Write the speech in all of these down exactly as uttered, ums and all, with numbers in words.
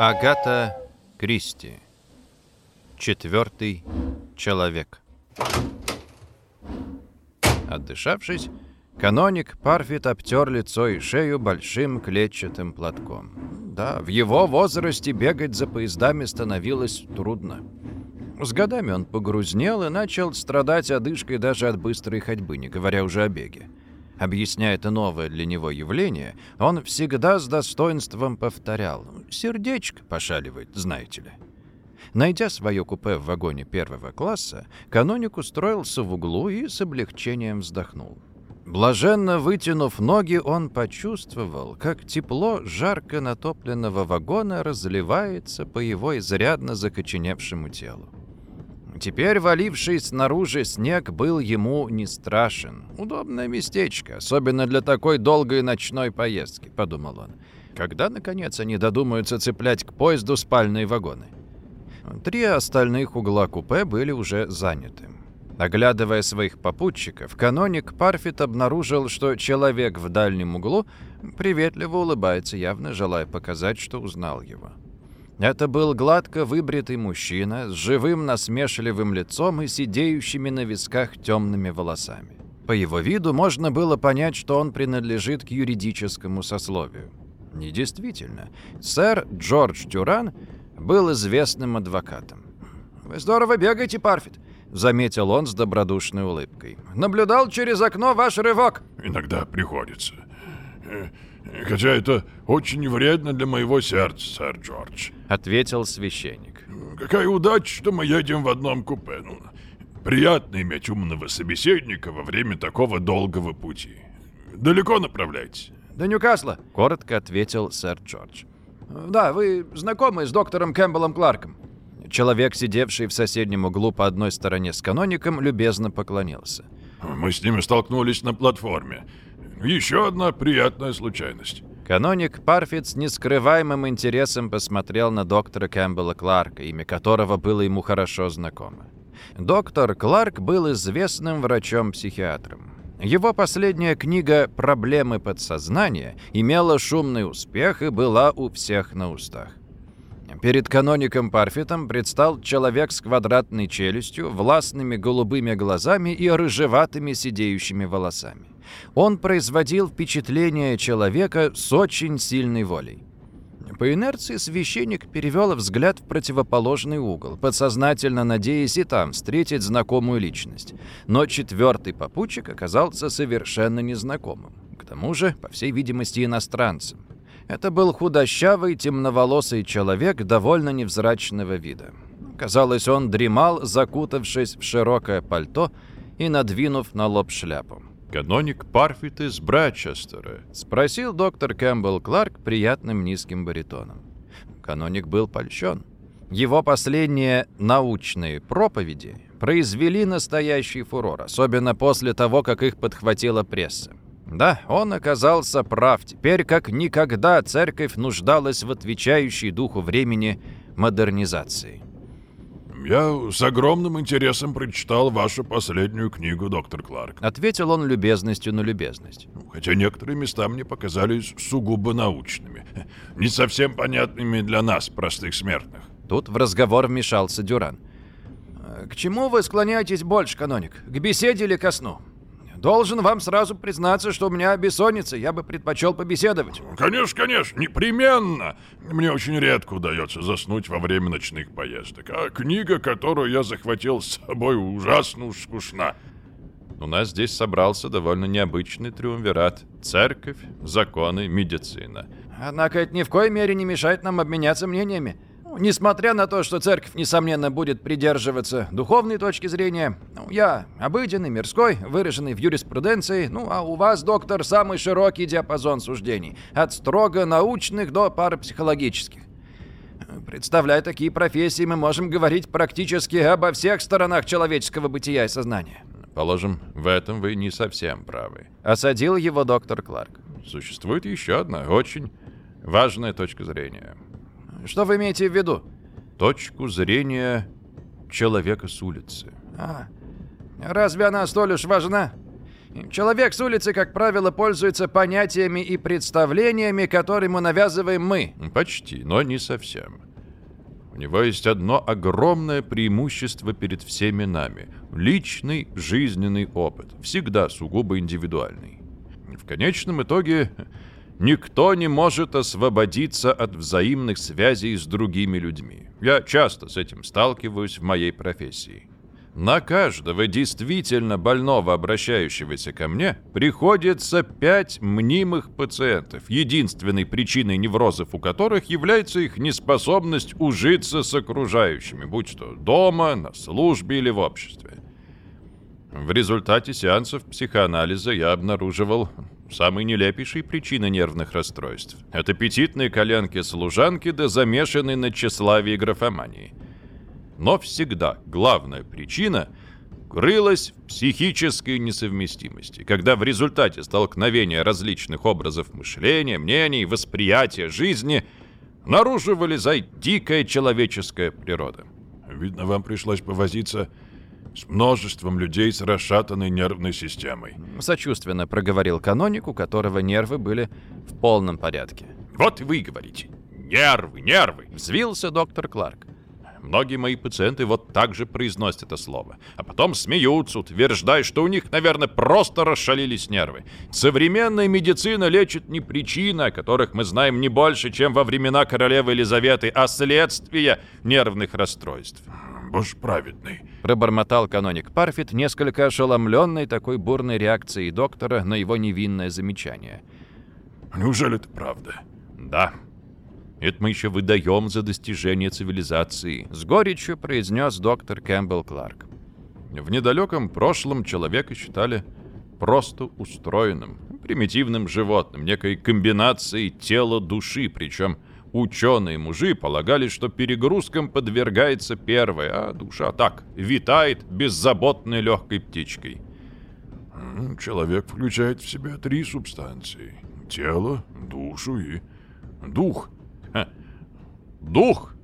Агата Кристи. Четвертый человек. Отдышавшись, каноник Парфит обтер лицо и шею большим клетчатым платком. Да, в его возрасте бегать за поездами становилось трудно. С годами он погрузнел и начал страдать одышкой даже от быстрой ходьбы, не говоря уже о беге. Объясняя это новое для него явление, он всегда с достоинством повторял: «Сердечко пошаливает, знаете ли». Найдя свое купе в вагоне первого класса, каноник устроился в углу и с облегчением вздохнул. Блаженно вытянув ноги, он почувствовал, как тепло жарко натопленного вагона разливается по его изрядно закоченевшему телу. Теперь валивший снаружи снег был ему не страшен. «Удобное местечко, особенно для такой долгой ночной поездки», — подумал он. «Когда, наконец, они додумаются цеплять к поезду спальные вагоны?» Три остальных угла купе были уже заняты. Оглядывая своих попутчиков, каноник Парфит обнаружил, что человек в дальнем углу приветливо улыбается, явно желая показать, что узнал его. Это был гладко выбритый мужчина с живым насмешливым лицом и сидеющими на висках темными волосами. По его виду можно было понять, что он принадлежит к юридическому сословию. И действительно, сэр Джордж Дюран был известным адвокатом. «Вы здорово бегаете, Парфит», — заметил он с добродушной улыбкой. «Наблюдал через окно ваш рывок». «Иногда приходится. Хотя это очень вредно для моего сердца, сэр Джордж», — ответил священник. «Какая удача, что мы едем в одном купе. Ну, приятно иметь умного собеседника во время такого долгого пути. Далеко направляйтесь?» «До Ньюкасла», — коротко ответил сэр Джордж. «Да, вы знакомы с доктором Кэмпбеллом Кларком?» Человек, сидевший в соседнем углу по одной стороне с каноником, любезно поклонился. «Мы с ними столкнулись на платформе. Еще одна приятная случайность». Каноник Парфит с нескрываемым интересом посмотрел на доктора Кэмпбелла Кларка, имя которого было ему хорошо знакомо. Доктор Кларк был известным врачом-психиатром. Его последняя книга «Проблемы подсознания» имела шумный успех и была у всех на устах. Перед каноником Парфитом предстал человек с квадратной челюстью, властными голубыми глазами и рыжеватыми сидеющими волосами. Он производил впечатление человека с очень сильной волей. По инерции священник перевел взгляд в противоположный угол, подсознательно надеясь и там встретить знакомую личность. Но четвертый попутчик оказался совершенно незнакомым. К тому же, по всей видимости, иностранцем. Это был худощавый, темноволосый человек довольно невзрачного вида. Казалось, он дремал, закутавшись в широкое пальто и надвинув на лоб шляпу. «Каноник Парфит из Брачестера?» — спросил доктор Кэмпбелл Кларк приятным низким баритоном. Каноник был польщен. Его последние научные проповеди произвели настоящий фурор, особенно после того, как их подхватила пресса. Да, он оказался прав. Теперь как никогда церковь нуждалась в отвечающей духу времени модернизации. «Я с огромным интересом прочитал вашу последнюю книгу, доктор Кларк», — ответил он любезностью на любезность. «Хотя некоторые места мне показались сугубо научными, не совсем понятными для нас, простых смертных». Тут в разговор вмешался Дюран. «К чему вы склоняетесь больше, каноник? К беседе или ко сну? Должен вам сразу признаться, что у меня бессонница, я бы предпочел побеседовать». «Конечно, конечно, непременно. Мне очень редко удается заснуть во время ночных поездок, а книга, которую я захватил с собой, ужасно уж скучна». «У нас здесь собрался довольно необычный триумвират. Церковь, законы, медицина». «Однако это ни в коей мере не мешает нам обменяться мнениями. Несмотря на то, что церковь, несомненно, будет придерживаться духовной точки зрения, ну, я обыденный, мирской, выраженный в юриспруденции, ну, а у вас, доктор, самый широкий диапазон суждений, от строго научных до парапсихологических. Представляя такие профессии, мы можем говорить практически обо всех сторонах человеческого бытия и сознания». «Положим, в этом вы не совсем правы», — осадил его доктор Кларк. «Существует еще одна очень важная точка зрения». «Что вы имеете в виду?» «Точку зрения человека с улицы». «А, разве она столь уж важна?» Человек с улицы, как правило, пользуется понятиями и представлениями, которые ему навязываем мы. Почти, но не совсем. У него есть одно огромное преимущество перед всеми нами. Личный жизненный опыт, всегда сугубо индивидуальный. В конечном итоге никто не может освободиться от взаимных связей с другими людьми. Я часто с этим сталкиваюсь в моей профессии. На каждого действительно больного, обращающегося ко мне, приходится пять мнимых пациентов, единственной причиной неврозов у которых является их неспособность ужиться с окружающими, будь то дома, на службе или в обществе. В результате сеансов психоанализа я обнаруживал самые нелепейшие причины нервных расстройств. От аппетитной коленки-служанки до замешанной на тщеславии и графомании. Но всегда главная причина крылась в психической несовместимости, когда в результате столкновения различных образов мышления, мнений, восприятия жизни наружу вылезает дикая человеческая природа. Видно, вам пришлось повозиться с множеством людей с расшатанной нервной системой. Сочувственно проговорил каноник, у которого нервы были в полном порядке. Вот и вы говорите. Нервы, нервы. Взвился доктор Кларк. Многие мои пациенты вот так же произносят это слово. А потом смеются, утверждая, что у них, наверное, просто расшалились нервы. Современная медицина лечит не причины, о которых мы знаем не больше, чем во времена королевы Елизаветы, а следствия нервных расстройств. Боже праведный. Пробормотал каноник Парфит, несколько ошеломленный такой бурной реакцией доктора на его невинное замечание. Неужели это правда? Да. Это мы еще выдаем за достижение цивилизации, с горечью произнес доктор Кэмпбелл Кларк. В недалеком прошлом человека считали просто устроенным, примитивным животным, некой комбинацией тела-души, причем ученые-мужи полагали, что перегрузкам подвергается первая, а душа так, витает беззаботной легкой птичкой. Человек включает в себя три субстанции: тело, душу и дух. Ха. Дух?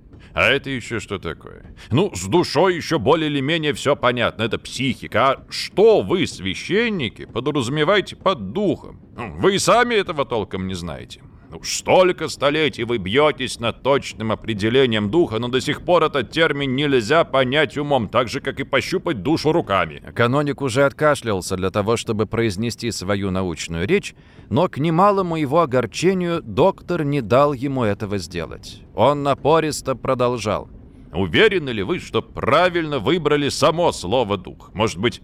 А это еще что такое? Ну, с душой еще более или менее все понятно. Это психика. А что вы, священники, подразумеваете под духом? Вы и сами этого толком не знаете. Ну, столько столетий вы бьетесь над точным определением духа, но до сих пор этот термин нельзя понять умом, так же, как и пощупать душу руками. Каноник уже откашлялся для того, чтобы произнести свою научную речь, но к немалому его огорчению доктор не дал ему этого сделать. Он напористо продолжал. Уверены ли вы, что правильно выбрали само слово «дух»? Может быть,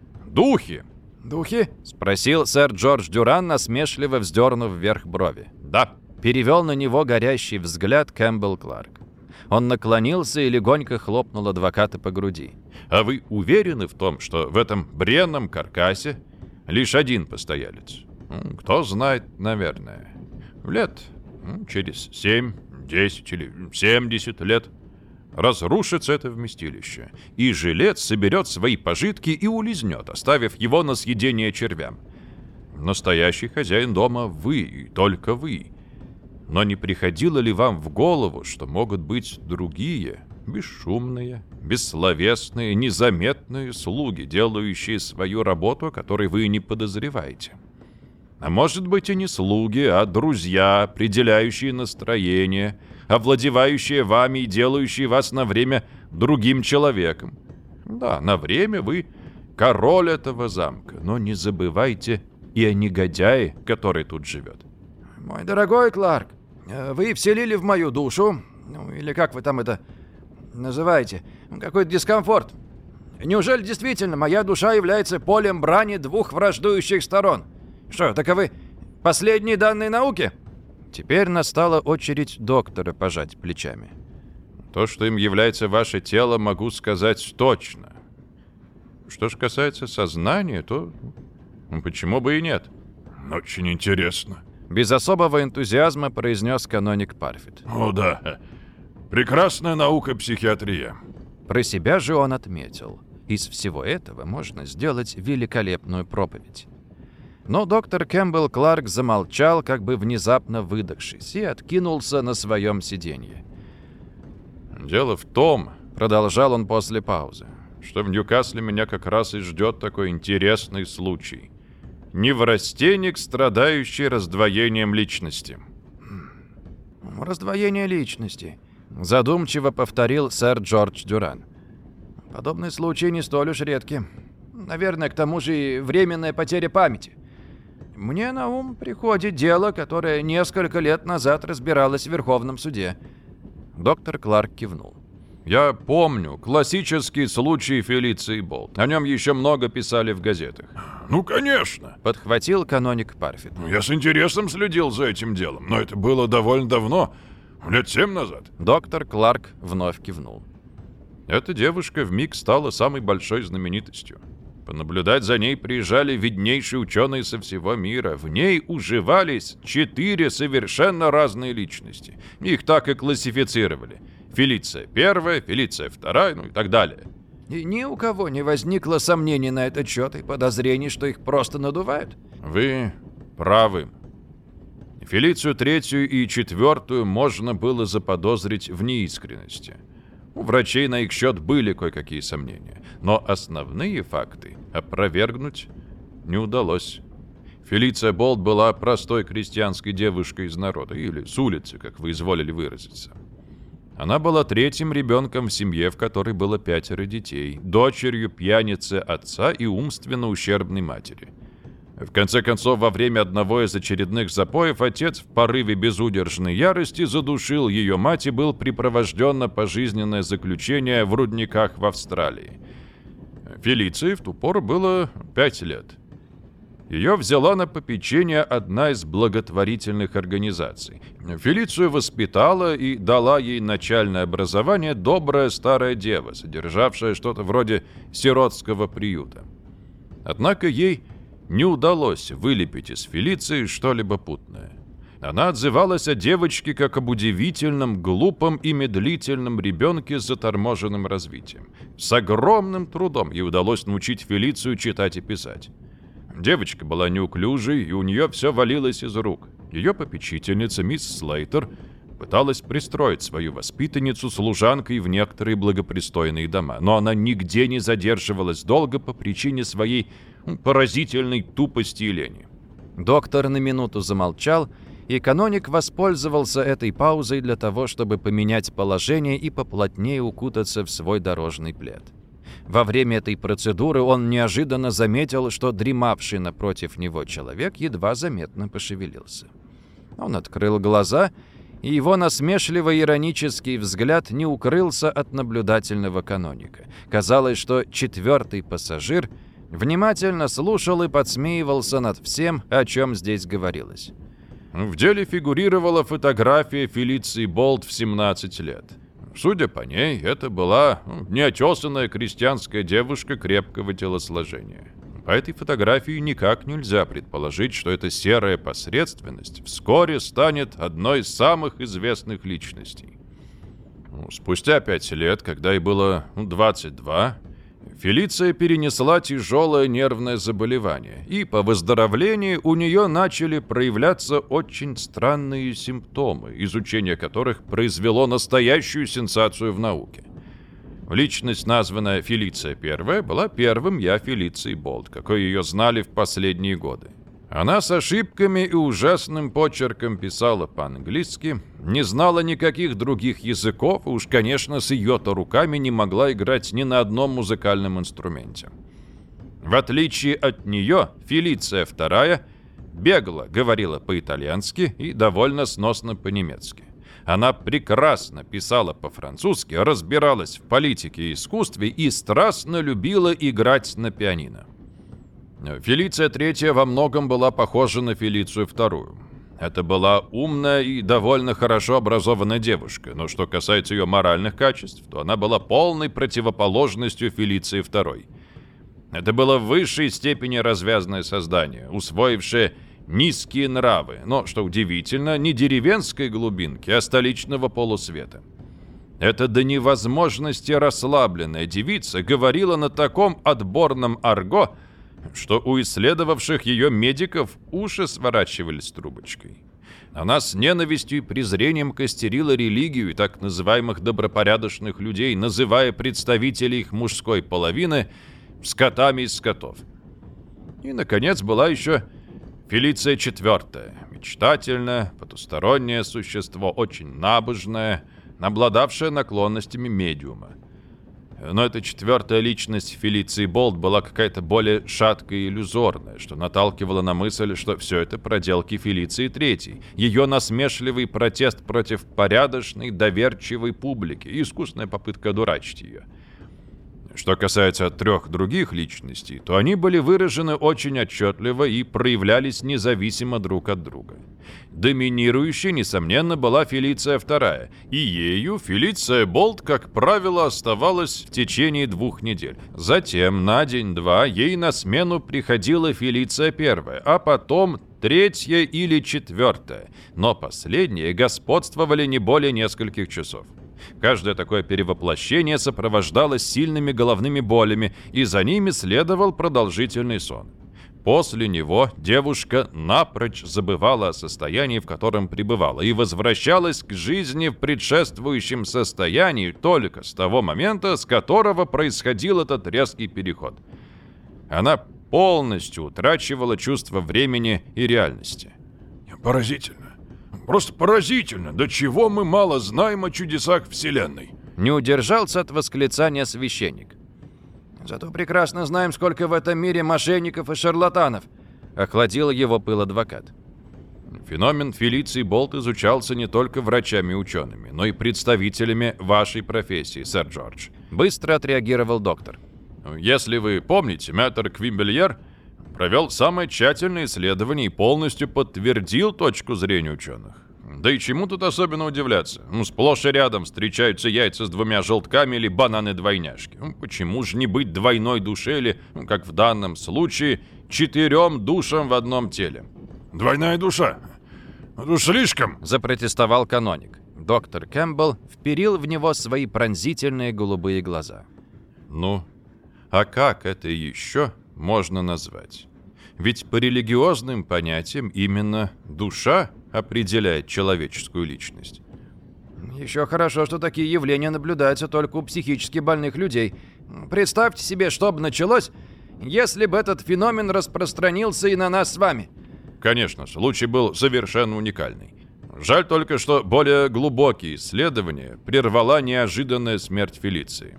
духи? «Духи?» — спросил сэр Джордж Дюран, насмешливо вздернув вверх брови. «Да». Перевел на него горящий взгляд Кэмпбелл Кларк. Он наклонился и легонько хлопнул адвоката по груди. «А вы уверены в том, что в этом бренном каркасе лишь один постоялец? Кто знает, наверное. Лет через семь, десять или семьдесят лет разрушится это вместилище, и жилец соберет свои пожитки и улизнет, оставив его на съедение червям. Настоящий хозяин дома вы, и только вы. Но не приходило ли вам в голову, что могут быть другие, бесшумные, бессловесные, незаметные слуги, делающие свою работу, о которой вы не подозреваете? А может быть и не слуги, а друзья, определяющие настроение, овладевающие вами и делающие вас на время другим человеком. Да, на время вы король этого замка, но не забывайте и о негодяе, который тут живет. Мой дорогой Кларк, вы вселили в мою душу, ну или как вы там это называете, какой-то дискомфорт. Неужели действительно моя душа является полем брани двух враждующих сторон? Что, таковы последние данные науки? Теперь настала очередь доктора пожать плечами. То, что им является ваше тело, могу сказать точно. Что же касается сознания, то ну, почему бы и нет? Очень интересно. Без особого энтузиазма произнес каноник Парфит. О да, прекрасная наука психиатрия. Про себя же он отметил. Из всего этого можно сделать великолепную проповедь. Но доктор Кэмпбелл Кларк замолчал, как бы внезапно выдохшись, и откинулся на своем сиденье. «Дело в том, — продолжал он после паузы, что в Ньюкасле меня как раз и ждет такой интересный случай. Неврастенник, страдающий раздвоением личности. «Раздвоение личности», — задумчиво повторил сэр Джордж Дюран. «Подобные случаи не столь уж редки. Наверное, к тому же и временная потеря памяти. Мне на ум приходит дело, которое несколько лет назад разбиралось в Верховном суде». Доктор Кларк кивнул. «Я помню классический случай Фелиции Болт. О нем еще много писали в газетах». «Ну, конечно!» — подхватил каноник Парфит. «Я с интересом следил за этим делом, но это было довольно давно, лет семь назад». Доктор Кларк вновь кивнул. Эта девушка вмиг стала самой большой знаменитостью. Понаблюдать за ней приезжали виднейшие ученые со всего мира. В ней уживались четыре совершенно разные личности. Их так и классифицировали. Фелиция первая, Фелиция вторая, ну и так далее. И ни у кого не возникло сомнений на этот счет и подозрений, что их просто надувают? Вы правы. Фелицию третью и четвертую можно было заподозрить в неискренности. У врачей на их счет были кое-какие сомнения, но основные факты опровергнуть не удалось. Фелиция Болт была простой крестьянской девушкой из народа, или с улицы, как вы изволили выразиться. Она была третьим ребенком в семье, в которой было пятеро детей, дочерью пьяницы отца и умственно ущербной матери. В конце концов, во время одного из очередных запоев отец в порыве безудержной ярости задушил ее мать и был припровожден на пожизненное заключение в рудниках в Австралии. Фелиции в ту пору было пять лет. Ее взяла на попечение одна из благотворительных организаций. Фелицию воспитала и дала ей начальное образование добрая старая дева, содержавшая что-то вроде сиротского приюта. Однако ей не удалось вылепить из Фелиции что-либо путное. Она отзывалась о девочке как об удивительном, глупом и медлительном ребенке с заторможенным развитием. С огромным трудом ей удалось научить Фелицию читать и писать. Девочка была неуклюжей, и у нее все валилось из рук. Ее попечительница, мисс Слейтер, пыталась пристроить свою воспитанницу служанкой в некоторые благопристойные дома, но она нигде не задерживалась долго по причине своей поразительной тупости и лени. Доктор на минуту замолчал, и каноник воспользовался этой паузой для того, чтобы поменять положение и поплотнее укутаться в свой дорожный плед. Во время этой процедуры он неожиданно заметил, что дремавший напротив него человек едва заметно пошевелился. Он открыл глаза, и его насмешливо-иронический взгляд не укрылся от наблюдательного каноника. Казалось, что четвертый пассажир внимательно слушал и подсмеивался над всем, о чем здесь говорилось. В деле фигурировала фотография Фелиции Болт в семнадцать лет. Судя по ней, это была неотесанная крестьянская девушка крепкого телосложения. По этой фотографии никак нельзя предположить, что эта серая посредственность вскоре станет одной из самых известных личностей. Спустя пять лет, когда ей было двадцать два, Фелиция перенесла тяжелое нервное заболевание, и по выздоровлении у нее начали проявляться очень странные симптомы, изучение которых произвело настоящую сенсацию в науке. Личность, названная Фелиция Первая, была первым я Фелицией Болт, какой ее знали в последние годы. Она с ошибками и ужасным почерком писала по-английски, не знала никаких других языков, и уж, конечно, с ее-то руками не могла играть ни на одном музыкальном инструменте. В отличие от нее, Фелиция Вторая бегло говорила по-итальянски и довольно сносно по-немецки. Она прекрасно писала по-французски, разбиралась в политике и искусстве и страстно любила играть на пианино. Фелиция Третья во многом была похожа на Фелицию Вторую. Это была умная и довольно хорошо образованная девушка, но что касается ее моральных качеств, то она была полной противоположностью Фелиции Второй. Это было в высшей степени развязное создание, усвоившее низкие нравы, но, что удивительно, не деревенской глубинки, а столичного полусвета. Эта до невозможности расслабленная девица говорила на таком отборном арго, что у исследовавших ее медиков уши сворачивались трубочкой. Она с ненавистью и презрением костерила религию и так называемых добропорядочных людей, называя представителей их мужской половины скотами из скотов. И, наконец, была еще Фелиция четвертая, мечтательное, потустороннее существо, очень набожное, обладавшее наклонностями медиума. Но эта четвертая личность Фелиции Болт была какая-то более шаткая и иллюзорная, что наталкивало на мысль, что все это проделки Фелиции Третьей, ее насмешливый протест против порядочной, доверчивой публики и искусная попытка одурачить ее. Что касается трех других личностей, то они были выражены очень отчетливо и проявлялись независимо друг от друга. Доминирующей, несомненно, была Фелиция Вторая, и ею Фелиция Болт, как правило, оставалась в течение двух недель. Затем на день-два ей на смену приходила Фелиция Первая, а потом третья или четвертая, но последние господствовали не более нескольких часов. Каждое такое перевоплощение сопровождалось сильными головными болями, и за ними следовал продолжительный сон. После него девушка напрочь забывала о состоянии, в котором пребывала, и возвращалась к жизни в предшествующем состоянии только с того момента, с которого происходил этот резкий переход. Она полностью утрачивала чувство времени и реальности. Поразительно. Просто поразительно, до чего мы мало знаем о чудесах Вселенной. Не удержался от восклицания священник. Зато прекрасно знаем, сколько в этом мире мошенников и шарлатанов. Охладил его пыл адвокат. Феномен Фелиции Болт изучался не только врачами и учеными, но и представителями вашей профессии, сэр Джордж. Быстро отреагировал доктор. Если вы помните, мэтр Квимбельер провел самое тщательное исследование и полностью подтвердил точку зрения ученых. Да и чему тут особенно удивляться? Ну, сплошь и рядом встречаются яйца с двумя желтками или бананы-двойняшки. Ну, почему же не быть двойной душе или, ну, как в данном случае, четырем душам в одном теле? Двойная душа? Это слишком! Запротестовал каноник. Доктор Кэмпбелл вперил в него свои пронзительные голубые глаза. Ну, а как это еще можно назвать? Ведь по религиозным понятиям именно душа определяет человеческую личность. Еще хорошо, что такие явления наблюдаются только у психически больных людей. Представьте себе, что бы началось, если бы этот феномен распространился и на нас с вами. Конечно, случай был совершенно уникальный. Жаль только, что более глубокие исследования прервала неожиданная смерть Фелиции.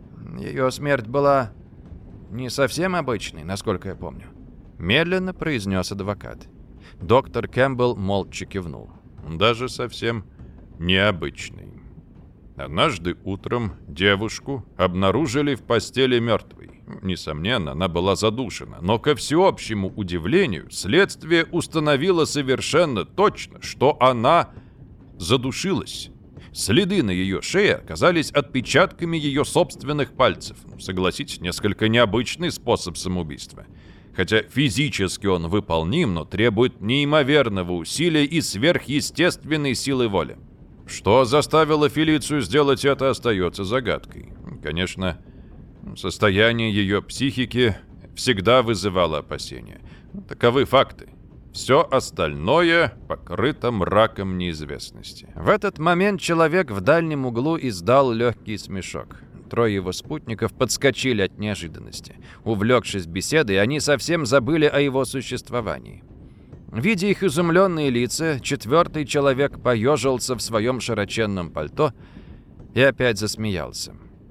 Ее смерть была не совсем обычной, насколько я помню. Медленно произнес адвокат. Доктор Кэмпбелл молча кивнул. Даже совсем необычный. Однажды утром девушку обнаружили в постели мертвой. Несомненно, она была задушена, но ко всеобщему удивлению следствие установило совершенно точно, что она задушилась. Следы на ее шее оказались отпечатками ее собственных пальцев. Согласитесь, несколько необычный способ самоубийства. Хотя физически он выполним, но требует неимоверного усилия и сверхъестественной силы воли. Что заставило Фелицию сделать это, остается загадкой. Конечно, состояние ее психики всегда вызывало опасения. Таковы факты. Все остальное покрыто мраком неизвестности. В этот момент человек в дальнем углу издал легкий смешок. Трое его спутников подскочили от неожиданности. Увлекшись беседой, они совсем забыли о его существовании. Видя их изумленные лица, четвертый человек поежился в своем широченном пальто и опять засмеялся.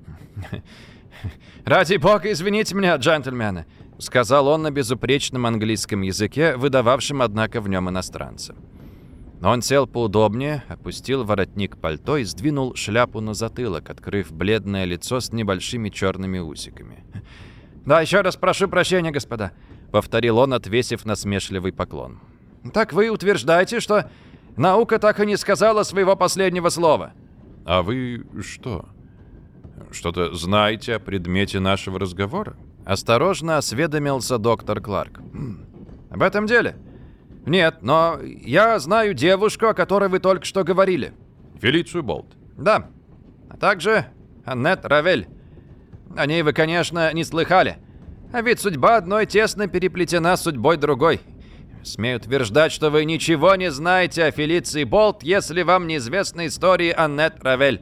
«Ради бога, извините меня, джентльмены», — сказал он на безупречном английском языке, выдававшем, однако, в нем иностранца. Он сел поудобнее, опустил воротник пальто и сдвинул шляпу на затылок, открыв бледное лицо с небольшими черными усиками. «Да, еще раз прошу прощения, господа», — повторил он, отвесив насмешливый поклон. «Так вы утверждаете, что наука так и не сказала своего последнего слова?» «А вы что, что-то знаете о предмете нашего разговора?» Осторожно осведомился доктор Кларк. «Об этом деле?» «Нет, но я знаю девушку, о которой вы только что говорили». «Фелицию Болт?» «Да. А также Аннет Равель. О ней вы, конечно, не слыхали. А ведь судьба одной тесно переплетена с судьбой другой. Смею утверждать, что вы ничего не знаете о Фелиции Болт, если вам неизвестны истории Аннет Равель».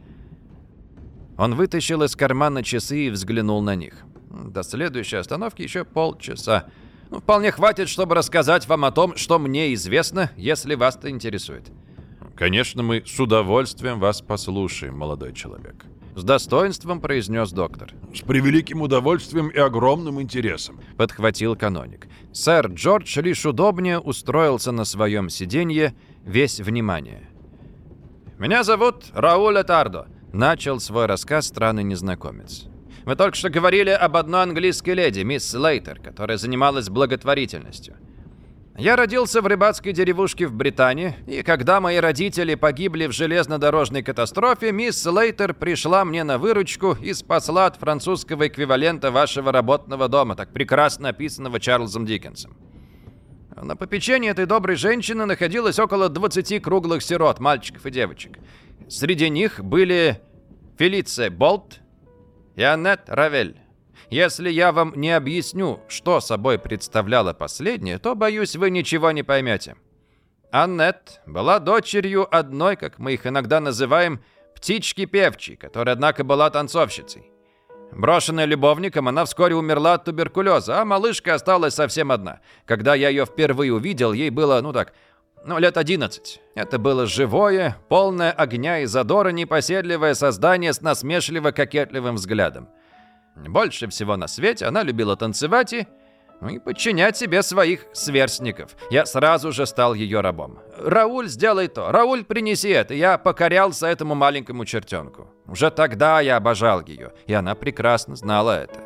Он вытащил из кармана часы и взглянул на них. «До следующей остановки еще полчаса. Ну, вполне хватит, чтобы рассказать вам о том, что мне известно, если вас это интересует». «Конечно, мы с удовольствием вас послушаем, молодой человек», — с достоинством произнес доктор. «С превеликим удовольствием и огромным интересом», — подхватил каноник. Сэр Джордж лишь удобнее устроился на своем сиденье, весь внимание. «Меня зовут Рауль Этардо», — начал свой рассказ странный незнакомец. «Вы только что говорили об одной английской леди, мисс Слейтер, которая занималась благотворительностью. Я родился в рыбацкой деревушке в Британии, и когда мои родители погибли в железнодорожной катастрофе, мисс Слейтер пришла мне на выручку и спасла от французского эквивалента вашего работного дома, так прекрасно описанного Чарльзом Диккенсом. На попечении этой доброй женщины находилось около двадцати круглых сирот, мальчиков и девочек. Среди них были Фелиция Болт и Аннет Равель. Если я вам не объясню, что собой представляла последняя, то, боюсь, вы ничего не поймете. Аннет была дочерью одной, как мы их иногда называем, птички-певчей, которая, однако, была танцовщицей. Брошенная любовником, она вскоре умерла от туберкулеза, а малышка осталась совсем одна. Когда я ее впервые увидел, ей было, ну так, ну, лет одиннадцать. Это было живое, полное огня и задора непоседливое создание с насмешливо-кокетливым взглядом. Больше всего на свете она любила танцевать и, ну, и подчинять себе своих сверстников. Я сразу же стал ее рабом. «Рауль, сделай то! Рауль, принеси это!» Я покорялся этому маленькому чертенку. Уже тогда я обожал ее, и она прекрасно знала это.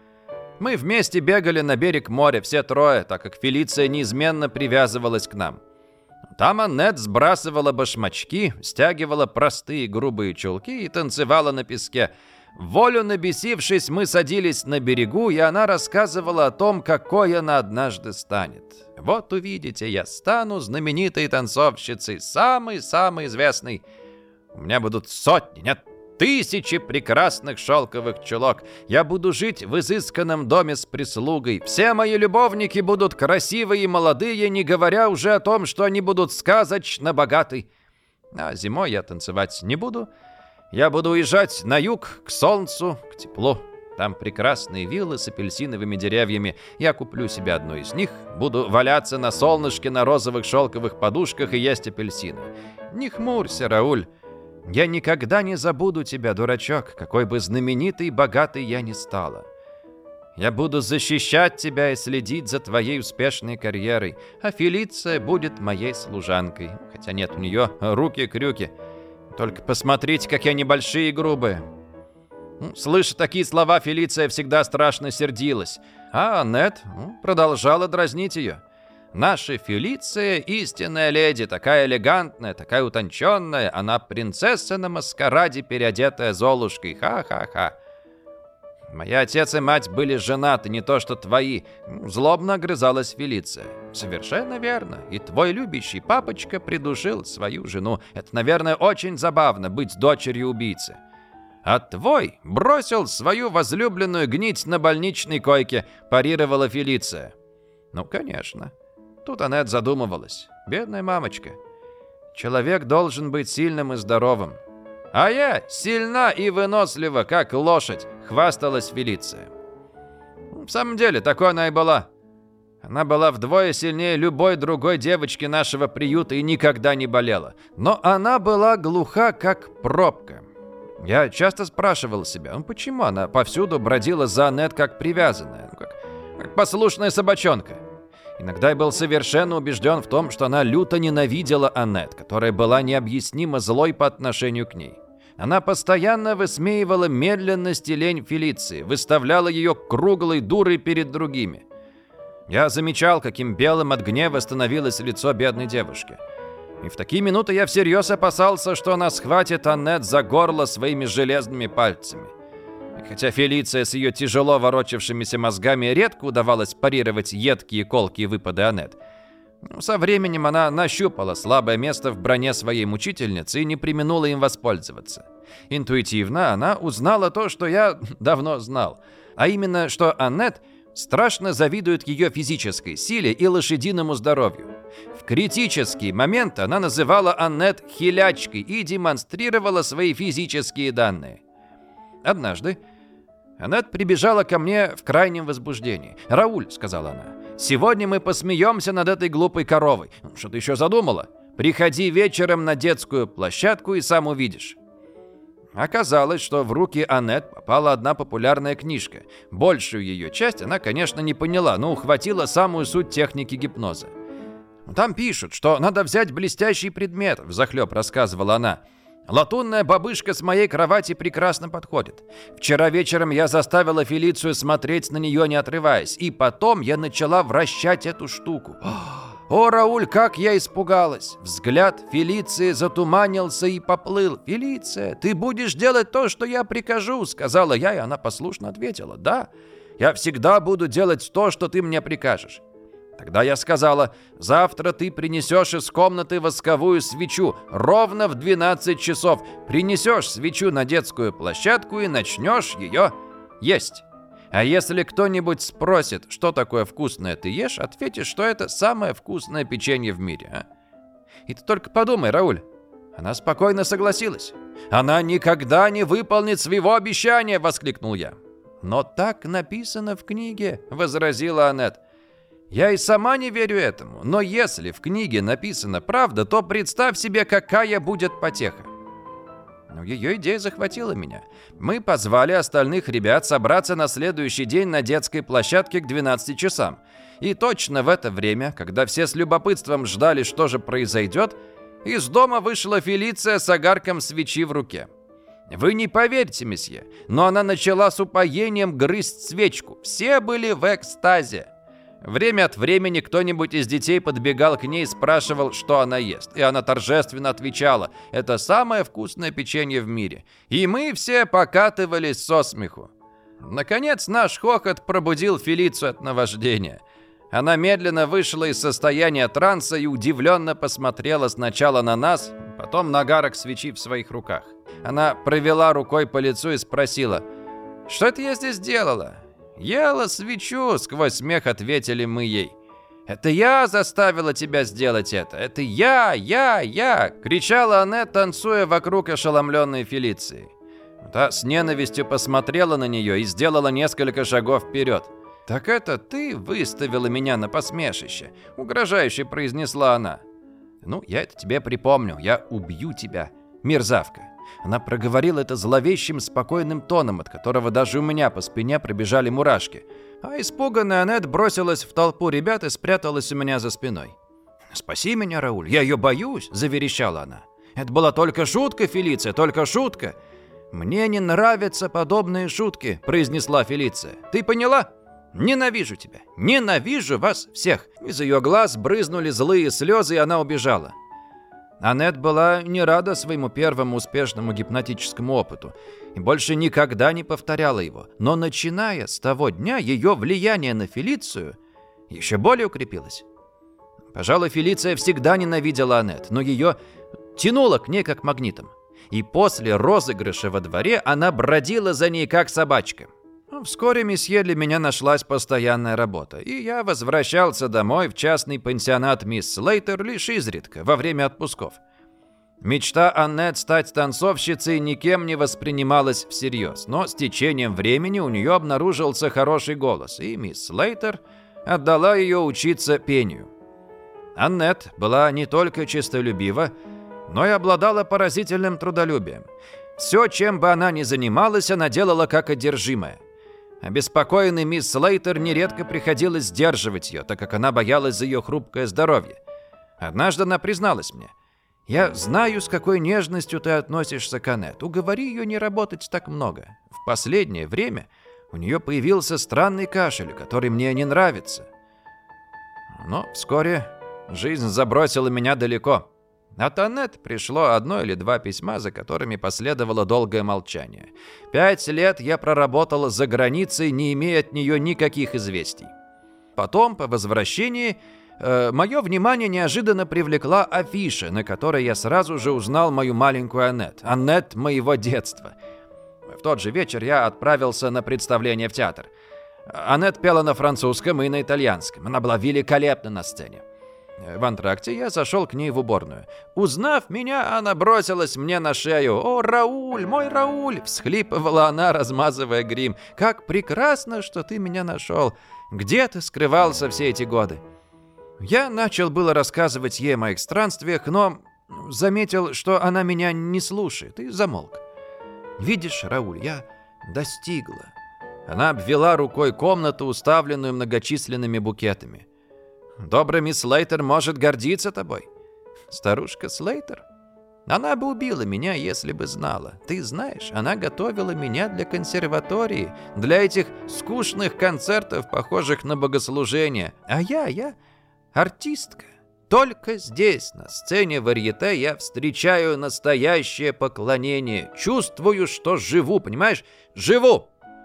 Мы вместе бегали на берег моря, все трое, так как Фелиция неизменно привязывалась к нам. Там Аннет сбрасывала башмачки, стягивала простые грубые чулки и танцевала на песке. Волю набесившись, мы садились на берегу, и она рассказывала о том, какой она однажды станет. Вот увидите, я стану знаменитой танцовщицей, самой-самой известной. У меня будут сотни, нет, тысячи прекрасных шелковых чулок. Я буду жить в изысканном доме с прислугой. Все мои любовники будут красивые и молодые, не говоря уже о том, что они будут сказочно богаты. А зимой я танцевать не буду. Я буду уезжать на юг, к солнцу, к теплу. Там прекрасные виллы с апельсиновыми деревьями. Я куплю себе одну из них, буду валяться на солнышке на розовых шелковых подушках и есть апельсины. Не хмурься, Рауль. Я никогда не забуду тебя, дурачок, какой бы знаменитой и богатой я ни стала. Я буду защищать тебя и следить за твоей успешной карьерой, а Фелиция будет моей служанкой. Хотя нет, у нее руки-крюки. Только посмотрите, какие они большие и грубые. Слыша такие слова, Фелиция всегда страшно сердилась, а Аннет продолжала дразнить ее. Наша Фелиция — истинная леди, такая элегантная, такая утонченная. Она принцесса на маскараде, переодетая Золушкой. Ха-ха-ха. Мои отец и мать были женаты, не то что твои. Злобно огрызалась Фелиция. Совершенно верно. И твой любящий папочка придушил свою жену. Это, наверное, очень забавно, быть дочерью убийцы. А твой бросил свою возлюбленную гнить на больничной койке, парировала Фелиция. Ну, конечно. Тут Аннет задумывалась. Бедная мамочка. Человек должен быть сильным и здоровым. А я сильна и вынослива, как лошадь, хвасталась Фелиция. В самом деле, такой она и была. Она была вдвое сильнее любой другой девочки нашего приюта и никогда не болела. Но она была глуха, как пробка. Я часто спрашивал себя, ну почему она повсюду бродила за Аннет как привязанная, ну, как, как послушная собачонка. Иногда я был совершенно убежден в том, что она люто ненавидела Аннет, которая была необъяснимо злой по отношению к ней. Она постоянно высмеивала медленность и лень Фелиции, выставляла ее круглой дурой перед другими. Я замечал, каким белым от гнева становилось лицо бедной девушки. И в такие минуты я всерьез опасался, что она схватит Аннет за горло своими железными пальцами. И хотя Фелиция с ее тяжело ворочавшимися мозгами редко удавалось парировать едкие колкие выпады Аннет, со временем она нащупала слабое место в броне своей мучительницы и не преминула им воспользоваться. Интуитивно она узнала то, что я давно знал, а именно, что Аннет страшно завидуют ее физической силе и лошадиному здоровью. В критический момент она называла Аннет хилячкой и демонстрировала свои физические данные. Однажды Аннет прибежала ко мне в крайнем возбуждении. «Рауль», — сказала она, — «сегодня мы посмеемся над этой глупой коровой. Что ты еще задумала? Приходи вечером на детскую площадку и сам увидишь». Оказалось, что в руки Аннет попала одна популярная книжка. Большую ее часть она, конечно, не поняла, но ухватила самую суть техники гипноза. «Там пишут, что надо взять блестящий предмет», — взахлеб рассказывала она. «Латунная бабышка с моей кровати прекрасно подходит. Вчера вечером я заставила Фелицию смотреть на нее, не отрываясь, и потом я начала вращать эту штуку. О, Рауль, как я испугалась! Взгляд Фелиции затуманился и поплыл. «Фелиция, ты будешь делать то, что я прикажу», — сказала я, и она послушно ответила. «Да, я всегда буду делать то, что ты мне прикажешь». Тогда я сказала: «Завтра ты принесешь из комнаты восковую свечу ровно в двенадцать часов. Принесешь свечу на детскую площадку и начнешь ее есть. А если кто-нибудь спросит, что такое вкусное ты ешь, ответишь, что это самое вкусное печенье в мире». А? И ты только подумай, Рауль. Она спокойно согласилась. «Она никогда не выполнит своего обещания!» — воскликнул я. «Но так написано в книге», — возразила Аннет. «Я и сама не верю этому, но если в книге написана правда, то представь себе, какая будет потеха». Но ее идея захватила меня. Мы позвали остальных ребят собраться на следующий день на детской площадке к двенадцати часам. И точно в это время, когда все с любопытством ждали, что же произойдет, из дома вышла Фелиция с огарком свечи в руке. Вы не поверите, месье, но она начала с упоением грызть свечку. Все были в экстазе. Время от времени кто-нибудь из детей подбегал к ней и спрашивал, что она ест. И она торжественно отвечала: «Это самое вкусное печенье в мире». И мы все покатывались со смеху. Наконец наш хохот пробудил Фелицию от наваждения. Она медленно вышла из состояния транса и удивленно посмотрела сначала на нас, потом на огарок свечи в своих руках. Она провела рукой по лицу и спросила: «Что это я здесь делала?» «Ела свечу», — сквозь смех ответили мы ей. «Это я заставила тебя сделать это! Это я, я, я!» — кричала Аннет, танцуя вокруг ошеломленной Фелиции. Та с ненавистью посмотрела на нее и сделала несколько шагов вперед. «Так это ты выставила меня на посмешище», — угрожающе произнесла она. «Ну, я это тебе припомню. Я убью тебя, мерзавка». Она проговорила это зловещим, спокойным тоном, от которого даже у меня по спине пробежали мурашки. А испуганная Аннет бросилась в толпу ребят и спряталась у меня за спиной. «Спаси меня, Рауль, я ее боюсь», — заверещала она. «Это была только шутка, Фелиция, только шутка». «Мне не нравятся подобные шутки», — произнесла Фелиция. «Ты поняла? Ненавижу тебя, ненавижу вас всех». Из ее глаз брызнули злые слезы, и она убежала. Аннет была не рада своему первому успешному гипнотическому опыту и больше никогда не повторяла его. Но начиная с того дня ее влияние на Фелицию еще более укрепилось. Пожалуй, Фелиция всегда ненавидела Аннет, но ее тянуло к ней как магнитом. И после розыгрыша во дворе она бродила за ней как собачка. Вскоре месье для меня нашлась постоянная работа, и я возвращался домой в частный пансионат мисс Слейтер лишь изредка, во время отпусков. Мечта Аннет стать танцовщицей никем не воспринималась всерьез, но с течением времени у нее обнаружился хороший голос, и мисс Слейтер отдала ее учиться пению. Аннет была не только честолюбива, но и обладала поразительным трудолюбием. Все, чем бы она ни занималась, она делала как одержимая. Обеспокоенной мисс Слейтер нередко приходилось сдерживать ее, так как она боялась за ее хрупкое здоровье. Однажды она призналась мне: «Я знаю, с какой нежностью ты относишься к Аннет. Уговори ее не работать так много. В последнее время у нее появился странный кашель, который мне не нравится». Но вскоре жизнь забросила меня далеко. От Аннет пришло одно или два письма, за которыми последовало долгое молчание. Пять лет я проработала за границей, не имея от нее никаких известий. Потом, по возвращении, э, мое внимание неожиданно привлекла афиша, на которой я сразу же узнал мою маленькую Аннет. Аннет моего детства. В тот же вечер я отправился на представление в театр. Аннет пела на французском и на итальянском. Она была великолепна на сцене. В антракте я зашел к ней в уборную. Узнав меня, она бросилась мне на шею. «О, Рауль, мой Рауль!» — всхлипывала она, размазывая грим. «Как прекрасно, что ты меня нашел! Где ты скрывался все эти годы?» Я начал было рассказывать ей о моих странствиях, но заметил, что она меня не слушает, и замолк. «Видишь, Рауль, я достигла». Она обвела рукой комнату, уставленную многочисленными букетами. «Добрый мисс Слейтер может гордиться тобой». «Старушка Слейтер? Она бы убила меня, если бы знала. Ты знаешь, она готовила меня для консерватории, для этих скучных концертов, похожих на богослужение. А я, я артистка. Только здесь, на сцене варьете, я встречаю настоящее поклонение. Чувствую, что живу, понимаешь? Живу!»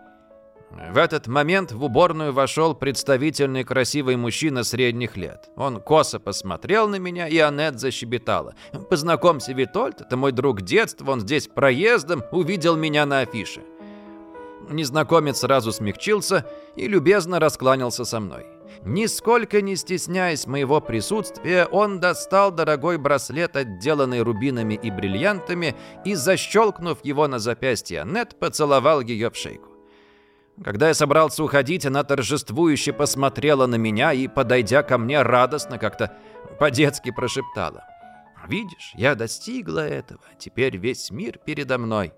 В этот момент в уборную вошел представительный красивый мужчина средних лет. Он косо посмотрел на меня, и Аннет защебетала. «Познакомься, Витольд, это мой друг детства, он здесь проездом, увидел меня на афише». Незнакомец сразу смягчился и любезно раскланялся со мной. Нисколько не стесняясь моего присутствия, он достал дорогой браслет, отделанный рубинами и бриллиантами, и, защелкнув его на запястье Аннет, поцеловал ее в шейку. Когда я собрался уходить, она торжествующе посмотрела на меня и, подойдя ко мне, радостно как-то по-детски прошептала: «Видишь, я достигла этого, теперь весь мир передо мной».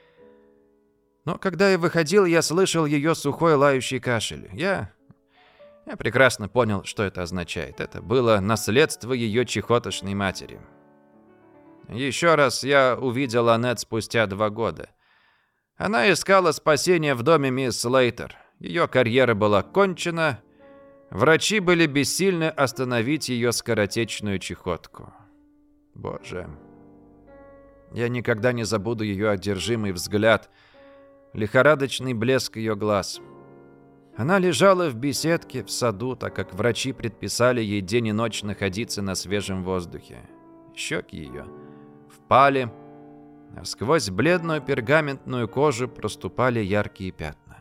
Но когда я выходил, я слышал ее сухой лающий кашель. Я... я прекрасно понял, что это означает. Это было наследство ее чехотошной матери. Еще раз я увидел Аннет спустя два года. Она искала спасения в доме мисс Слейтер. Ее карьера была кончена. Врачи были бессильны остановить ее скоротечную чехотку. Боже. Я никогда не забуду ее одержимый взгляд, лихорадочный блеск ее глаз. Она лежала в беседке в саду, так как врачи предписали ей день и ночь находиться на свежем воздухе. Щеки ее впали, а сквозь бледную пергаментную кожу проступали яркие пятна.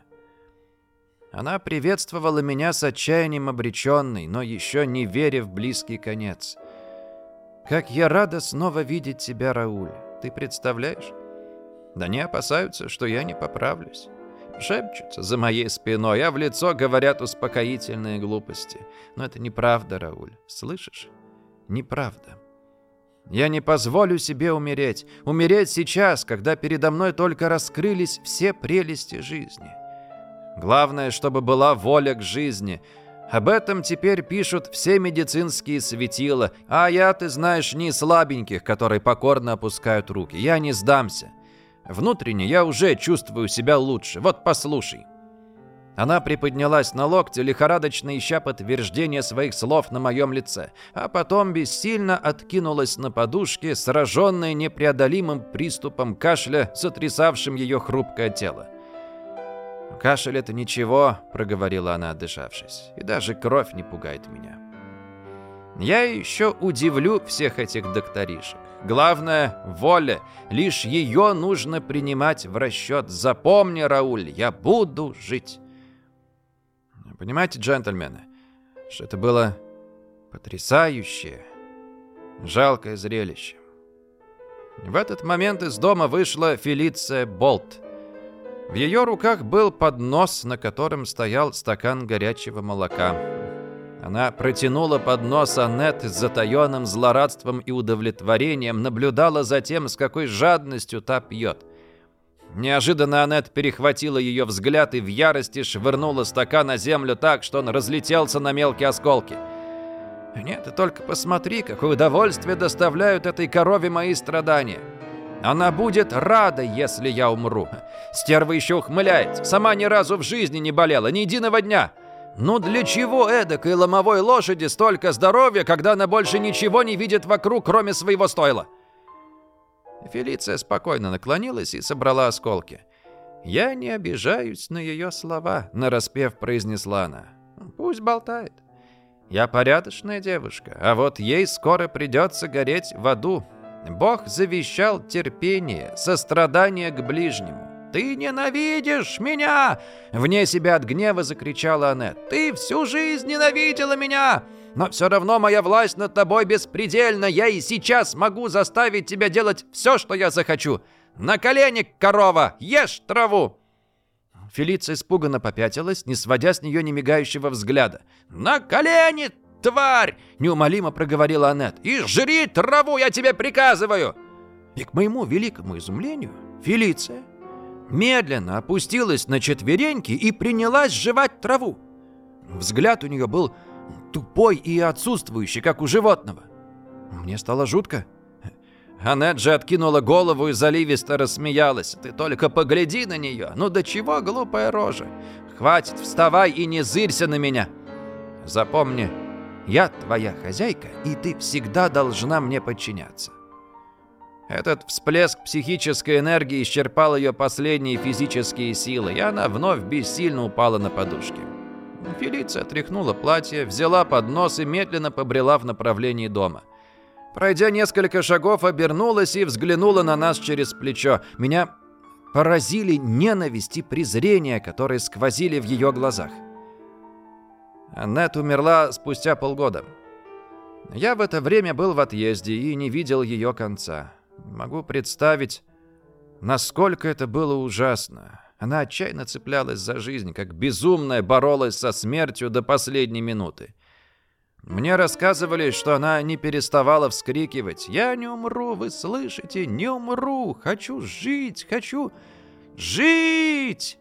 Она приветствовала меня с отчаянием обреченной, но еще не веря в близкий конец. «Как я рада снова видеть тебя, Рауль! Ты представляешь? Да не опасаются, что я не поправлюсь. Шепчутся за моей спиной, а в лицо говорят успокоительные глупости. Но это неправда, Рауль, слышишь? Неправда. Я не позволю себе умереть. Умереть сейчас, когда передо мной только раскрылись все прелести жизни. Главное, чтобы была воля к жизни. Об этом теперь пишут все медицинские светила, а я, ты знаешь, не из слабеньких, которые покорно опускают руки. Я не сдамся. Внутренне я уже чувствую себя лучше. Вот послушай». Она приподнялась на локте, лихорадочно ища подтверждение своих слов на моем лице, а потом бессильно откинулась на подушке, сраженная непреодолимым приступом кашля, сотрясавшим ее хрупкое тело. «Кашель — это ничего», — проговорила она, отдышавшись, — «и даже кровь не пугает меня. Я еще удивлю всех этих докторишек. Главное — воля. Лишь ее нужно принимать в расчет. Запомни, Рауль, я буду жить». Понимаете, джентльмены, что это было потрясающее, жалкое зрелище. В этот момент из дома вышла Фелиция Болт. В ее руках был поднос, на котором стоял стакан горячего молока. Она протянула поднос Аннет с затаенным злорадством и удовлетворением, наблюдала за тем, с какой жадностью та пьет. Неожиданно Аннет перехватила ее взгляд и в ярости швырнула стакан на землю так, что он разлетелся на мелкие осколки. «Нет, ты только посмотри, какое удовольствие доставляют этой корове мои страдания. Она будет рада, если я умру. Стерва еще ухмыляется. Сама ни разу в жизни не болела, ни единого дня. Ну для чего эдакой ломовой лошади столько здоровья, когда она больше ничего не видит вокруг, кроме своего стойла?» Фелиция спокойно наклонилась и собрала осколки. «Я не обижаюсь на ее слова», — нараспев произнесла она. «Пусть болтает. Я порядочная девушка, а вот ей скоро придется гореть в аду. Бог завещал терпение, сострадание к ближнему. Ты ненавидишь меня!» Вне себя от гнева закричала Аннет. «Ты всю жизнь ненавидела меня! Но все равно моя власть над тобой беспредельна. Я и сейчас могу заставить тебя делать все, что я захочу. На колени, корова! Ешь траву!» Фелиция испуганно попятилась, не сводя с нее немигающего взгляда. «На колени, тварь!» — неумолимо проговорила Аннет. «И жри траву, я тебе приказываю!» И к моему великому изумлению Фелиция медленно опустилась на четвереньки и принялась жевать траву. Взгляд у нее был тупой и отсутствующий, как у животного. Мне стало жутко. Аннет же откинула голову и заливисто рассмеялась. «Ты только погляди на нее! Ну до чего глупая рожа! Хватит, вставай и не зырься на меня! Запомни, я твоя хозяйка, и ты всегда должна мне подчиняться». Этот всплеск психической энергии исчерпал ее последние физические силы, и она вновь бессильно упала на подушки. Фелиция отряхнула платье, взяла поднос и медленно побрела в направлении дома. Пройдя несколько шагов, обернулась и взглянула на нас через плечо. Меня поразили ненависть и презрение, которые сквозили в ее глазах. Аннет умерла спустя полгода. Я в это время был в отъезде и не видел ее конца. Могу представить, насколько это было ужасно. Она отчаянно цеплялась за жизнь, как безумная боролась со смертью до последней минуты. Мне рассказывали, что она не переставала вскрикивать: «Я не умру, вы слышите? Не умру! Хочу жить! Хочу жить!»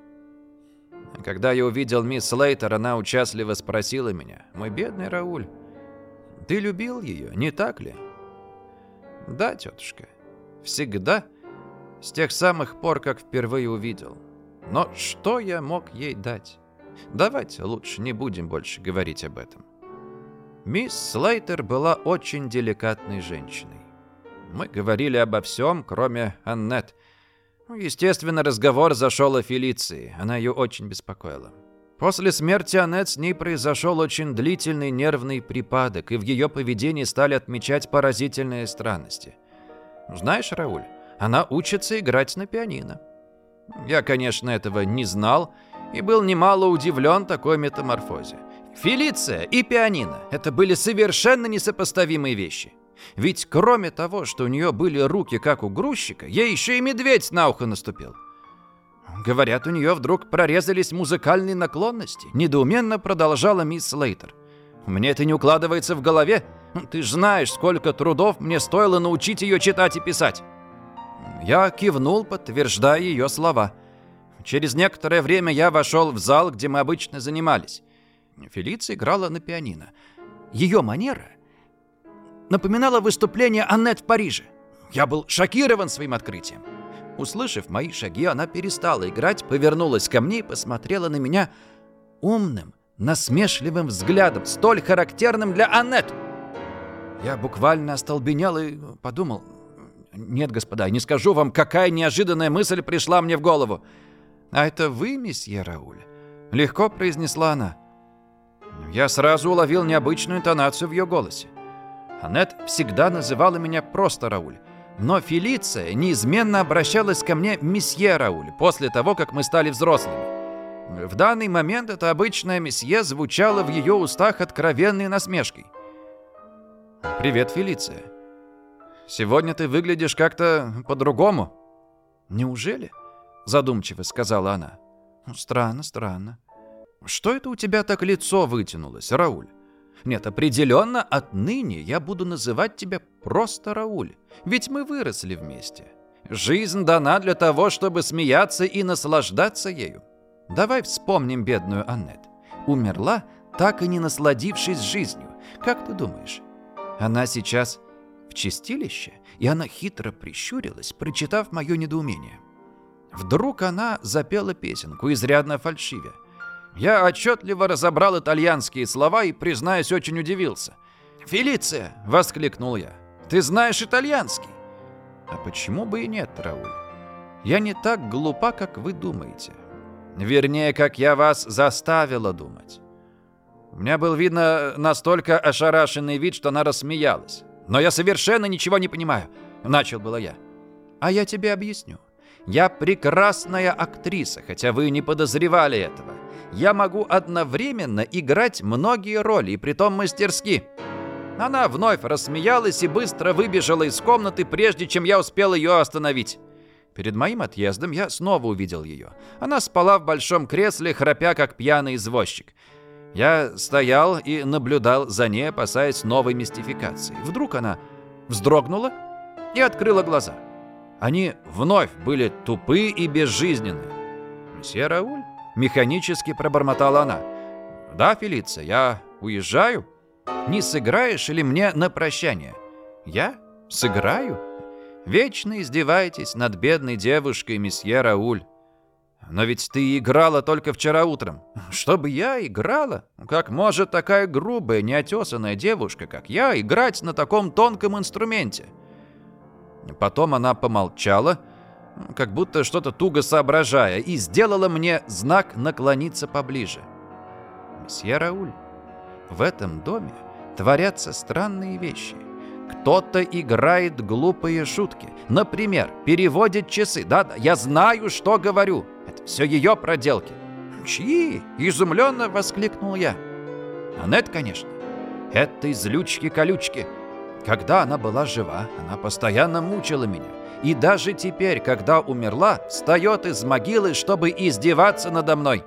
Когда я увидел мисс Слейтер, она участливо спросила меня: «Мой бедный Рауль, ты любил ее, не так ли?» «Да, тетушка, всегда, с тех самых пор, как впервые увидел. Но что я мог ей дать? Давайте лучше не будем больше говорить об этом». Мисс Слейтер была очень деликатной женщиной. Мы говорили обо всем, кроме Аннет. Естественно, разговор зашел о Фелиции. Она ее очень беспокоила. После смерти Аннет с ней произошел очень длительный нервный припадок, и в ее поведении стали отмечать поразительные странности. Знаешь, Рауль, она учится играть на пианино. Я, конечно, этого не знал и был немало удивлен такой метаморфозе. Фелиция и пианино — это были совершенно несопоставимые вещи. Ведь кроме того, что у нее были руки, как у грузчика, ей еще и медведь на ухо наступил. Говорят, у нее вдруг прорезались музыкальные наклонности. Недоуменно продолжала мисс Слейтер. Мне это не укладывается в голове. Ты ж знаешь, сколько трудов мне стоило научить ее читать и писать. Я кивнул, подтверждая ее слова. Через некоторое время я вошел в зал, где мы обычно занимались. Фелиция играла на пианино. Ее манера напоминала выступление Аннет в Париже. Я был шокирован своим открытием. Услышав мои шаги, она перестала играть, повернулась ко мне и посмотрела на меня умным, насмешливым взглядом, столь характерным для Аннет. Я буквально остолбенел и подумал: «Нет, господа, не скажу вам, какая неожиданная мысль пришла мне в голову». «А это вы, месье Рауль?» — легко произнесла она. Я сразу уловил необычную интонацию в ее голосе. Аннет всегда называла меня просто Рауль, но Фелиция неизменно обращалась ко мне месье Рауль после того, как мы стали взрослыми. В данный момент это обычное месье звучало в ее устах откровенной насмешкой. «Привет, Фелиция. Сегодня ты выглядишь как-то по-другому». «Неужели?» — задумчиво сказала она. «Странно, странно. Что это у тебя так лицо вытянулось, Рауль? Нет, определенно, отныне я буду называть тебя просто Рауль. Ведь мы выросли вместе. Жизнь дана для того, чтобы смеяться и наслаждаться ею. Давай вспомним бедную Аннет. Умерла, так и не насладившись жизнью. Как ты думаешь, она сейчас в чистилище?» И она хитро прищурилась, прочитав мое недоумение. Вдруг она запела песенку, изрядно фальшивя. Я отчетливо разобрал итальянские слова и, признаюсь, очень удивился. «Фелиция!» — воскликнул я. «Ты знаешь итальянский?» «А почему бы и нет, Рауль? Я не так глупа, как вы думаете. Вернее, как я вас заставила думать». У меня был, видно, настолько ошарашенный вид, что она рассмеялась. «Но я совершенно ничего не понимаю», — начал было я. «А я тебе объясню. Я прекрасная актриса, хотя вы не подозревали этого. Я могу одновременно играть многие роли, и притом мастерски». Она вновь рассмеялась и быстро выбежала из комнаты, прежде чем я успел ее остановить. Перед моим отъездом я снова увидел ее. Она спала в большом кресле, храпя, как пьяный извозчик. Я стоял и наблюдал за ней, опасаясь новой мистификации. Вдруг она вздрогнула и открыла глаза. Они вновь были тупы и безжизненны. «Месье Рауль?» — механически пробормотала она. «Да, Фелиция, я уезжаю. Не сыграешь ли мне на прощание?» «Я? Сыграю? Вечно издеваетесь над бедной девушкой, месье Рауль. Но ведь ты играла только вчера утром». «Чтобы я играла? Как может такая грубая, неотесанная девушка, как я, играть на таком тонком инструменте?» Потом она помолчала, как будто что-то туго соображая, и сделала мне знак наклониться поближе. «Месье Рауль, в этом доме творятся странные вещи. Кто-то играет глупые шутки. Например, переводит часы. Да-да, я знаю, что говорю. Это все ее проделки». «Чьи?» — изумленно воскликнул я. «Аннет, конечно. Этой злючки-колючки. Когда она была жива, она постоянно мучила меня. И даже теперь, когда умерла, встает из могилы, чтобы издеваться надо мной».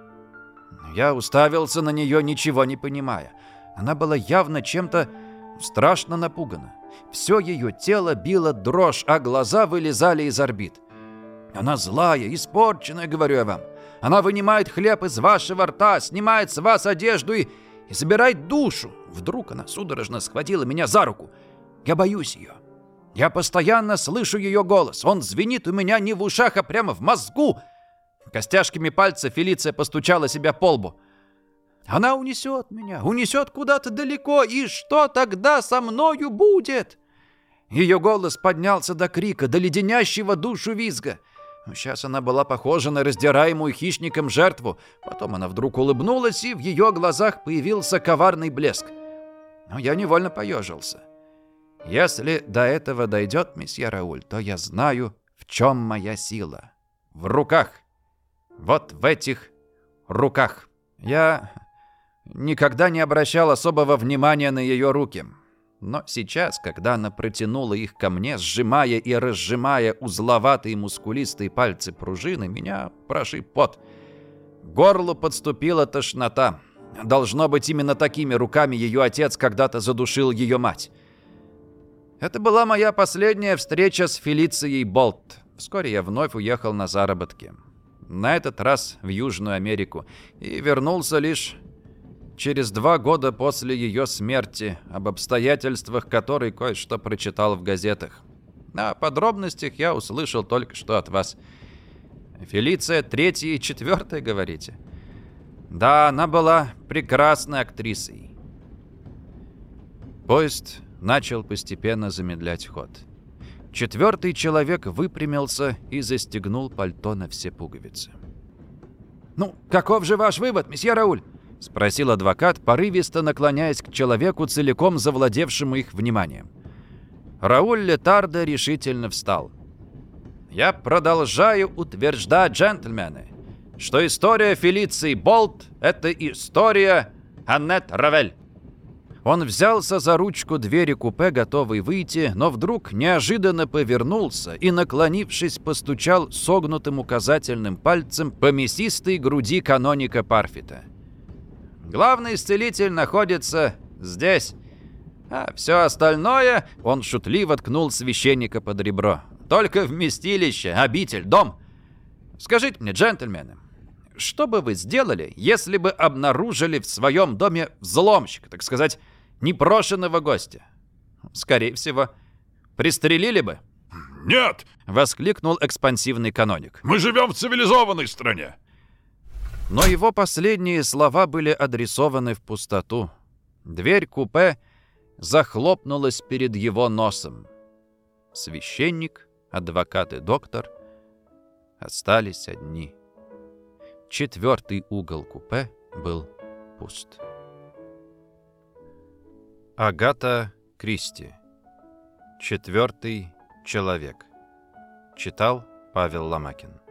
Я уставился на нее, ничего не понимая. Она была явно чем-то страшно напугана. Все ее тело било дрожь, а глаза вылезали из орбит. «Она злая, испорченная, говорю я вам. Она вынимает хлеб из вашего рта, снимает с вас одежду и, и забирает душу». Вдруг она судорожно схватила меня за руку. Я боюсь ее. Я постоянно слышу ее голос. Он звенит у меня не в ушах, а прямо в мозгу. Костяшками пальца Фелиция постучала себя по лбу. «Она унесет меня, унесет куда-то далеко, и что тогда со мною будет?» Ее голос поднялся до крика, до леденящего душу визга. Сейчас она была похожа на раздираемую хищником жертву. Потом она вдруг улыбнулась, и в ее глазах появился коварный блеск. Но я невольно поежился. Если до этого дойдет, месье Рауль, то я знаю, в чем моя сила. В руках. Вот в этих руках. Я никогда не обращал особого внимания на ее руки. Но сейчас, когда она протянула их ко мне, сжимая и разжимая узловатые мускулистые пальцы пружины, меня прошиб пот. К горлу подступила тошнота. Должно быть, именно такими руками ее отец когда-то задушил ее мать. Это была моя последняя встреча с Фелицией Болт. Вскоре я вновь уехал на заработки. На этот раз в Южную Америку. И вернулся лишь через два года после ее смерти, об обстоятельствах которой кое-что прочитал в газетах. О подробностях я услышал только что от вас. Фелиция третья и четвертая, говорите? Да, она была прекрасной актрисой. Поезд начал постепенно замедлять ход. Четвертый человек выпрямился и застегнул пальто на все пуговицы. «Ну, каков же ваш вывод, месье Рауль?» — спросил адвокат, порывисто наклоняясь к человеку, целиком завладевшему их вниманием. Рауль Летардо решительно встал. «Я продолжаю утверждать, джентльмены, что история Фелиции Болт — это история Аннет Равель». Он взялся за ручку двери купе, готовый выйти, но вдруг неожиданно повернулся и, наклонившись, постучал согнутым указательным пальцем по мясистой груди каноника Парфита. «Главный исцелитель находится здесь, а все остальное...» — он шутливо ткнул священника под ребро. «Только вместилище, обитель, дом. Скажите мне, джентльмены, что бы вы сделали, если бы обнаружили в своем доме взломщика, так сказать, непрошенного гостя? Скорее всего, пристрелили бы». «Нет!» — воскликнул экспансивный каноник. «Мы живем в цивилизованной стране!» Но его последние слова были адресованы в пустоту. Дверь купе захлопнулась перед его носом. Священник, адвокат и доктор остались одни. Четвертый угол купе был пуст. Агата Кристи. Четвертый человек. Читал Павел Ломакин.